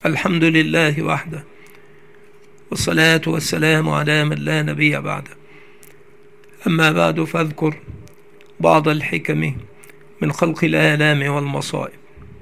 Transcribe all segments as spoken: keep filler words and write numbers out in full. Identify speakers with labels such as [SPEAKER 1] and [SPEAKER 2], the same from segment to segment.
[SPEAKER 1] الحمد لله وحده، والصلاة والسلام على من لا نبي بعده. أما بعد، فاذكر بعض الحكم من خلق الآلام والمصائب.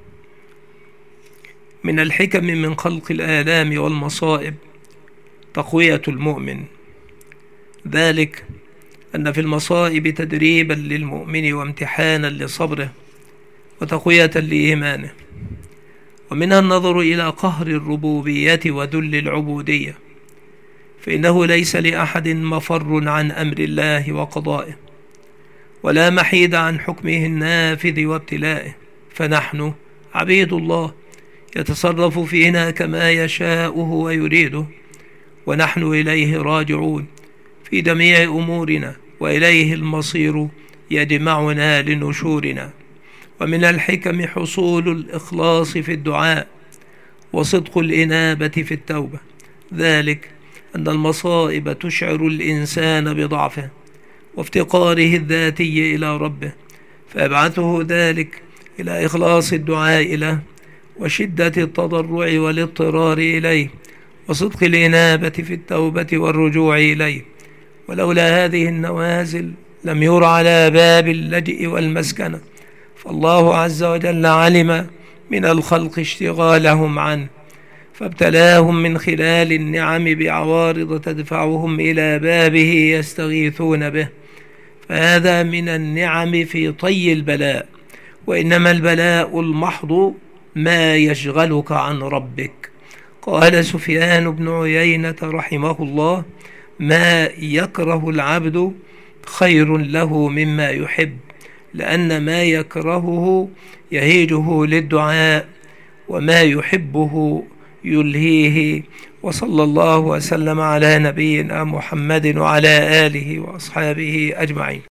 [SPEAKER 1] من الحكم من خلق الآلام والمصائب تقوية المؤمن، ذلك أن في المصائب تدريبا للمؤمن وامتحانا لصبره وتقوية لإيمانه. ومنها النظر إلى قهر الربوبية وذل العبودية، فإنه ليس لأحد مفر عن أمر الله وقضائه، ولا محيد عن حكمه النافذ وابتلائه، فنحن عبيد الله يتصرف فينا كما يشاء ويريده، ونحن إليه راجعون في جميع أمورنا، وإليه المصير يجمعنا لنشورنا. ومن الحكم حصول الإخلاص في الدعاء وصدق الإنابة في التوبة، ذلك أن المصائب تشعر الإنسان بضعفه وافتقاره الذاتي إلى ربه، فيبعثه ذلك إلى إخلاص الدعاء له وشدة التضرع والاضطرار إليه وصدق الإنابة في التوبة والرجوع إليه. ولولا هذه النوازل لم ير على باب اللجئ والمسكنة، فالله عز وجل علم من الخلق اشتغالهم عنه، فابتلاهم من خلال النعم بعوارض تدفعهم إلى بابه يستغيثون به، فهذا من النعم في طي البلاء. وإنما البلاء المحض ما يشغلك عن ربك. قال سفيان بن عيينة رحمه الله: ما يكره العبد خير له مما يحب، لأن ما يكرهه يهيجه للدعاء، وما يحبه يلهيه. وصلى الله وسلم على نبينا محمد وعلى آله وأصحابه أجمعين.